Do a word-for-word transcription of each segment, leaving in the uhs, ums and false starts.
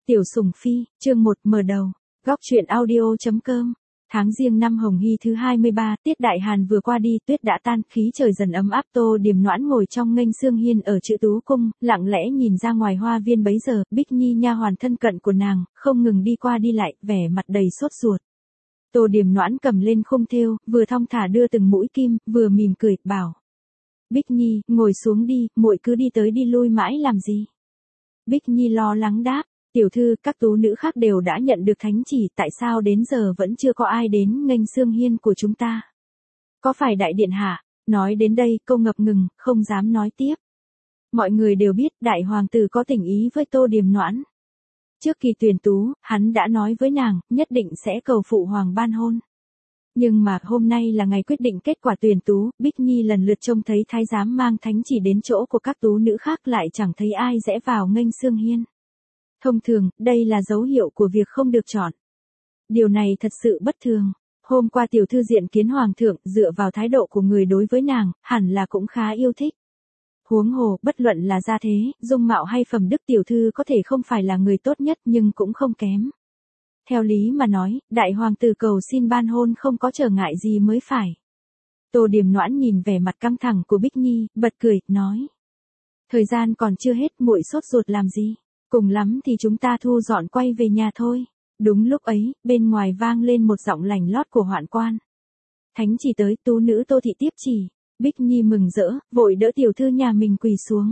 Tiểu Sủng Phi, chương một mở đầu. Góc truyện audio.com. Tháng Giêng năm Hồng Hy thứ hai mươi ba, tiết đại hàn vừa qua đi, tuyết đã tan, khí trời dần ấm áp. Tô Điềm Noãn ngồi trong nghênh xương hiên ở Chữ Tú cung, lặng lẽ nhìn ra ngoài hoa viên. Bấy giờ, Bích Nhi nha hoàn thân cận của nàng, không ngừng đi qua đi lại, vẻ mặt đầy sốt ruột. Tô Điềm Noãn cầm lên khung thêu, vừa thong thả đưa từng mũi kim, vừa mỉm cười, bảo: Bích Nhi, ngồi xuống đi, muội cứ đi tới đi lui mãi làm gì? Bích Nhi lo lắng đáp: Tiểu thư, các tú nữ khác đều đã nhận được thánh chỉ, tại sao đến giờ vẫn chưa có ai đến nghênh xương hiên của chúng ta? Có phải đại điện hạ? Nói đến đây, cô ngập ngừng, không dám nói tiếp. Mọi người đều biết, đại hoàng tử có tình ý với Tô Điềm Noãn. Trước kỳ tuyển tú, hắn đã nói với nàng, nhất định sẽ cầu phụ hoàng ban hôn. Nhưng mà hôm nay là ngày quyết định kết quả tuyển tú, Bích Nhi lần lượt trông thấy thái giám mang thánh chỉ đến chỗ của các tú nữ khác, lại chẳng thấy ai rẽ vào nghênh xương hiên. Thông thường, đây là dấu hiệu của việc không được chọn. Điều này thật sự bất thường. Hôm qua tiểu thư diện kiến hoàng thượng, dựa vào thái độ của người đối với nàng, hẳn là cũng khá yêu thích. Huống hồ, bất luận là gia thế, dung mạo hay phẩm đức, tiểu thư có thể không phải là người tốt nhất nhưng cũng không kém. Theo lý mà nói, đại hoàng tử cầu xin ban hôn không có trở ngại gì mới phải. Tô Điềm Noãn nhìn vẻ mặt căng thẳng của Bích Nhi, bật cười, nói: Thời gian còn chưa hết, muội sốt ruột làm gì? Cùng lắm thì chúng ta thu dọn quay về nhà thôi. Đúng lúc ấy, bên ngoài vang lên một giọng lành lót của hoạn quan. Thánh chỉ tới, tú nữ Tô thị tiếp chỉ. Bích Nhi mừng rỡ, vội đỡ tiểu thư nhà mình quỳ xuống.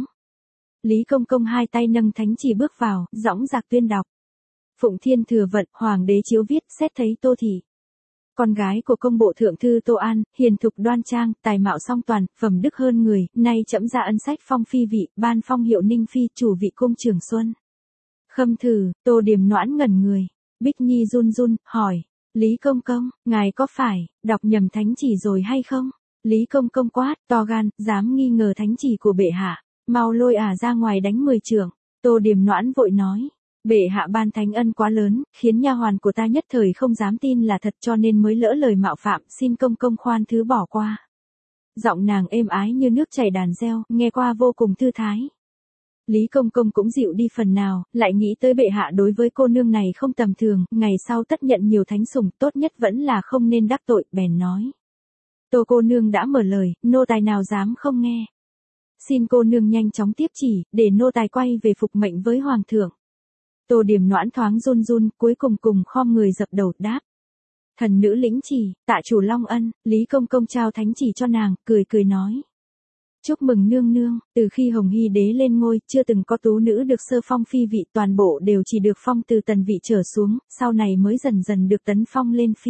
Lý Công Công hai tay nâng thánh chỉ bước vào, dõng dạc tuyên đọc: Phụng thiên thừa vận, hoàng đế chiếu viết, xét thấy Tô thị, con gái của công bộ thượng thư Tô An, hiền thục đoan trang, tài mạo song toàn, phẩm đức hơn người, nay trẫm ra ân sách phong phi vị, ban phong hiệu Ninh phi, chủ vị cung Trường Xuân. Khâm thử. Tô Điềm Noãn ngẩn người. Bích Nhi run run, hỏi: Lý Công Công, ngài có phải đọc nhầm thánh chỉ rồi hay không? Lý Công Công quát, to gan, dám nghi ngờ thánh chỉ của bệ hạ, mau lôi ả ra ngoài đánh mười chưởng. Tô Điềm Noãn vội nói: Bệ hạ ban thánh ân quá lớn, khiến nha hoàn của ta nhất thời không dám tin là thật, cho nên mới lỡ lời mạo phạm, xin Công Công khoan thứ bỏ qua. Giọng nàng êm ái như nước chảy đàn reo, nghe qua vô cùng thư thái. Lý Công Công cũng dịu đi phần nào, lại nghĩ tới bệ hạ đối với cô nương này không tầm thường, ngày sau tất nhận nhiều thánh sủng, tốt nhất vẫn là không nên đắc tội, bèn nói: Tô cô nương đã mở lời, nô tài nào dám không nghe. Xin cô nương nhanh chóng tiếp chỉ, để nô tài quay về phục mệnh với hoàng thượng. Tô Điềm Noãn thoáng run run, cuối cùng cùng khom người dập đầu đáp: Thần nữ lĩnh chỉ, tạ chủ long ân. Lý Công Công trao thánh chỉ cho nàng, cười cười nói: Chúc mừng nương nương, từ khi Hồng Hy đế lên ngôi, chưa từng có tú nữ được sơ phong phi vị, toàn bộ đều chỉ được phong từ tần vị trở xuống, sau này mới dần dần được tấn phong lên phi.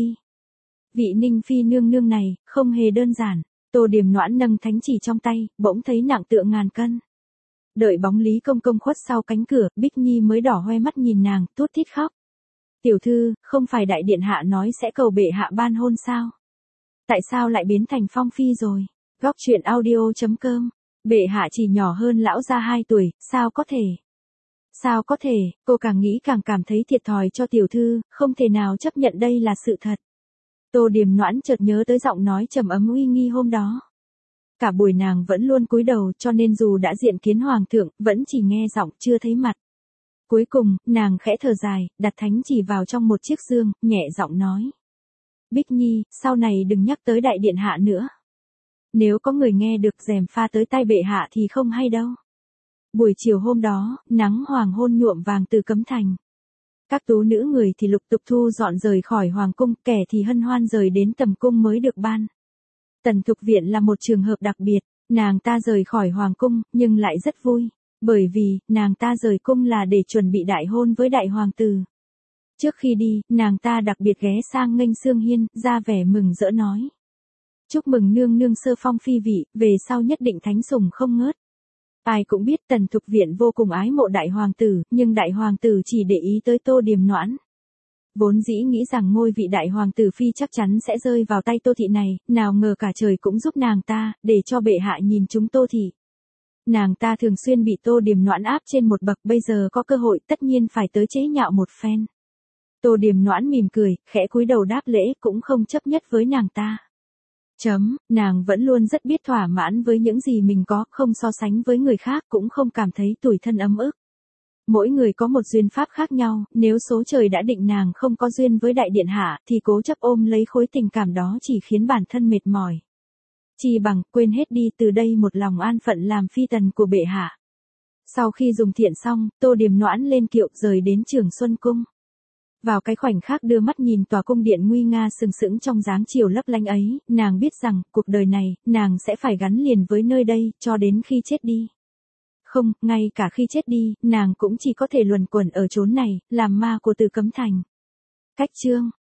Vị Ninh phi nương nương này, không hề đơn giản. Tô Điềm Noãn nâng thánh chỉ trong tay, bỗng thấy nặng tựa ngàn cân. Đợi bóng Lý Công Công khuất sau cánh cửa, Bích Nhi mới đỏ hoe mắt nhìn nàng, thút thít khóc: Tiểu thư, không phải đại điện hạ nói sẽ cầu bệ hạ ban hôn sao? Tại sao lại biến thành phong phi rồi? Góc truyện audio.com. Bệ hạ chỉ nhỏ hơn lão gia hai tuổi, sao có thể? Sao có thể? Cô càng nghĩ càng cảm thấy thiệt thòi cho tiểu thư, không thể nào chấp nhận đây là sự thật. Tô Điềm Noãn chợt nhớ tới giọng nói trầm ấm uy nghi hôm đó. Cả buổi nàng vẫn luôn cúi đầu, cho nên dù đã diện kiến hoàng thượng, vẫn chỉ nghe giọng chưa thấy mặt. Cuối cùng, nàng khẽ thở dài, đặt thánh chỉ vào trong một chiếc dương, nhẹ giọng nói: Bích Nhi, sau này đừng nhắc tới đại điện hạ nữa. Nếu có người nghe được gièm pha tới tai bệ hạ thì không hay đâu. Buổi chiều hôm đó, nắng hoàng hôn nhuộm vàng từ cấm thành. Các tú nữ người thì lục tục thu dọn rời khỏi hoàng cung, kẻ thì hân hoan rời đến tầm cung mới được ban. Tần Thục Viện là một trường hợp đặc biệt, nàng ta rời khỏi hoàng cung, nhưng lại rất vui, bởi vì, nàng ta rời cung là để chuẩn bị đại hôn với đại hoàng tử. Trước khi đi, nàng ta đặc biệt ghé sang nghênh xương hiên, ra vẻ mừng rỡ nói: Chúc mừng nương nương sơ phong phi vị, về sau nhất định thánh sủng không ngớt. Ai cũng biết Tần Thục Viện vô cùng ái mộ đại hoàng tử, nhưng đại hoàng tử chỉ để ý tới Tô Điềm Noãn. Vốn dĩ nghĩ rằng ngôi vị đại hoàng tử phi chắc chắn sẽ rơi vào tay Tô thị này, nào ngờ cả trời cũng giúp nàng ta, để cho bệ hạ nhìn chúng Tô thị. Nàng ta thường xuyên bị Tô Điềm Noãn áp trên một bậc, bây giờ có cơ hội tất nhiên phải tới chế nhạo một phen. Tô Điềm Noãn mỉm cười, khẽ cúi đầu đáp lễ, cũng không chấp nhất với nàng ta. Chấm, nàng vẫn luôn rất biết thỏa mãn với những gì mình có, không so sánh với người khác, cũng không cảm thấy tủi thân ấm ức. Mỗi người có một duyên pháp khác nhau, nếu số trời đã định nàng không có duyên với đại điện hạ, thì cố chấp ôm lấy khối tình cảm đó chỉ khiến bản thân mệt mỏi. Chi bằng, quên hết đi, từ đây một lòng an phận làm phi tần của bệ hạ. Sau khi dùng thiện xong, Tô Điềm Noãn lên kiệu rời đến Trường Xuân Cung. Vào cái khoảnh khắc đưa mắt nhìn tòa cung điện nguy nga sừng sững trong dáng chiều lấp lánh ấy, nàng biết rằng, cuộc đời này, nàng sẽ phải gắn liền với nơi đây, cho đến khi chết đi. Không, ngay cả khi chết đi, nàng cũng chỉ có thể luẩn quẩn ở chốn này, làm ma của Từ Cấm Thành. Cách chương